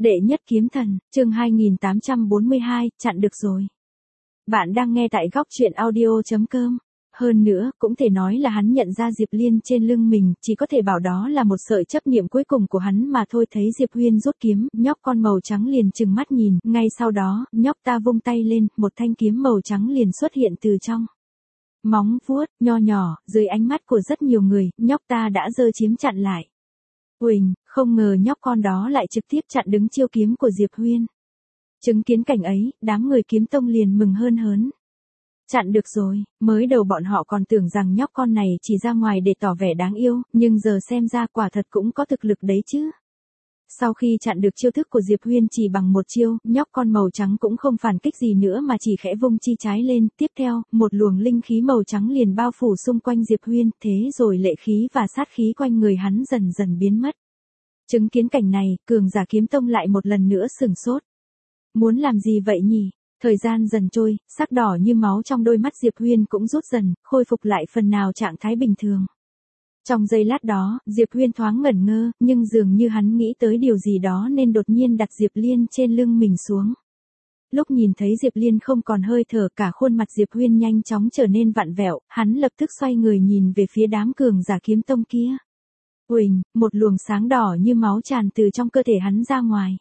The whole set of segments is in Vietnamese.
Đệ nhất kiếm thần, chương 2842, chặn được rồi. Bạn đang nghe tại góc truyện audio.com. Hơn nữa, cũng thể nói là hắn nhận ra Diệp Liên trên lưng mình, chỉ có thể bảo đó là một sợi chấp niệm cuối cùng của hắn mà thôi. Thấy Diệp Huyên rút kiếm, nhóc con màu trắng liền trừng mắt nhìn, ngay sau đó, nhóc ta vung tay lên, một thanh kiếm màu trắng liền xuất hiện từ trong. Móng vuốt, nho nhỏ, dưới ánh mắt của rất nhiều người, nhóc ta đã giơ chiếm chặn lại. Uỳnh, không ngờ nhóc con đó lại trực tiếp chặn đứng chiêu kiếm của Diệp Huyên. Chứng kiến cảnh ấy, đám người kiếm tông liền mừng hơn hớn. Chặn được rồi, mới đầu bọn họ còn tưởng rằng nhóc con này chỉ ra ngoài để tỏ vẻ đáng yêu, nhưng giờ xem ra quả thật cũng có thực lực đấy chứ. Sau khi chặn được chiêu thức của Diệp Huyên chỉ bằng một chiêu, nhóc con màu trắng cũng không phản kích gì nữa mà chỉ khẽ vung chi trái lên. Tiếp theo, một luồng linh khí màu trắng liền bao phủ xung quanh Diệp Huyên, thế rồi lệ khí và sát khí quanh người hắn dần dần biến mất. Chứng kiến cảnh này, cường giả kiếm tông lại một lần nữa sửng sốt. Muốn làm gì vậy nhỉ? Thời gian dần trôi, sắc đỏ như máu trong đôi mắt Diệp Huyên cũng rút dần, khôi phục lại phần nào trạng thái bình thường. Trong giây lát đó, Diệp Huyên thoáng ngẩn ngơ, nhưng dường như hắn nghĩ tới điều gì đó nên đột nhiên đặt Diệp Liên trên lưng mình xuống. Lúc nhìn thấy Diệp Liên không còn hơi thở, cả khuôn mặt Diệp Huyên nhanh chóng trở nên vặn vẹo, hắn lập tức xoay người nhìn về phía đám cường giả kiếm tông kia. Uỳnh, một luồng sáng đỏ như máu tràn từ trong cơ thể hắn ra ngoài.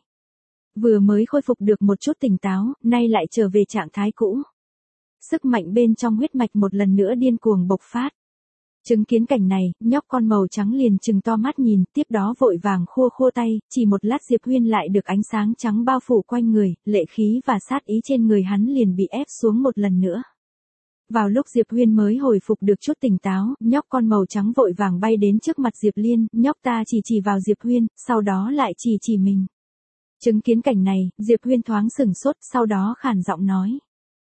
Vừa mới khôi phục được một chút tỉnh táo, nay lại trở về trạng thái cũ. Sức mạnh bên trong huyết mạch một lần nữa điên cuồng bộc phát. Chứng kiến cảnh này, nhóc con màu trắng liền trừng to mắt nhìn, tiếp đó vội vàng khua khua tay, chỉ một lát Diệp Huyên lại được ánh sáng trắng bao phủ quanh người, lệ khí và sát ý trên người hắn liền bị ép xuống một lần nữa. Vào lúc Diệp Huyên mới hồi phục được chút tỉnh táo, nhóc con màu trắng vội vàng bay đến trước mặt Diệp Liên, nhóc ta chỉ vào Diệp Huyên, sau đó lại chỉ mình. Chứng kiến cảnh này, Diệp Huyên thoáng sửng sốt, sau đó khàn giọng nói.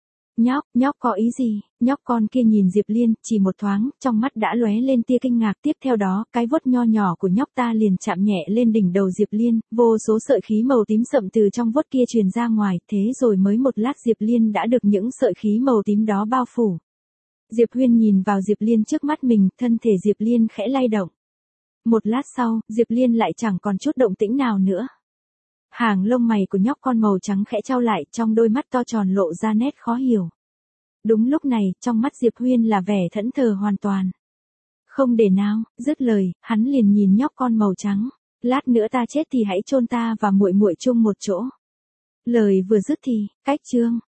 Nhóc có ý gì? Nhóc con kia nhìn Diệp Liên, chỉ một thoáng, trong mắt đã lóe lên tia kinh ngạc. Tiếp theo đó, cái vuốt nho nhỏ của nhóc ta liền chạm nhẹ lên đỉnh đầu Diệp Liên, vô số sợi khí màu tím sậm từ trong vuốt kia truyền ra ngoài, thế rồi mới một lát Diệp Liên đã được những sợi khí màu tím đó bao phủ. Diệp Huyên nhìn vào Diệp Liên trước mắt mình, thân thể Diệp Liên khẽ lay động. Một lát sau, Diệp Liên lại chẳng còn chút động tĩnh nào nữa. Hàng lông mày của nhóc con màu trắng khẽ trao lại, trong đôi mắt to tròn lộ ra nét khó hiểu. Đúng lúc này, trong mắt Diệp Huyên là vẻ thẫn thờ hoàn toàn. Không để nào, dứt lời, hắn liền nhìn nhóc con màu trắng. Lát nữa ta chết thì hãy chôn ta và muội muội chung một chỗ. Lời vừa dứt thì, cách chương.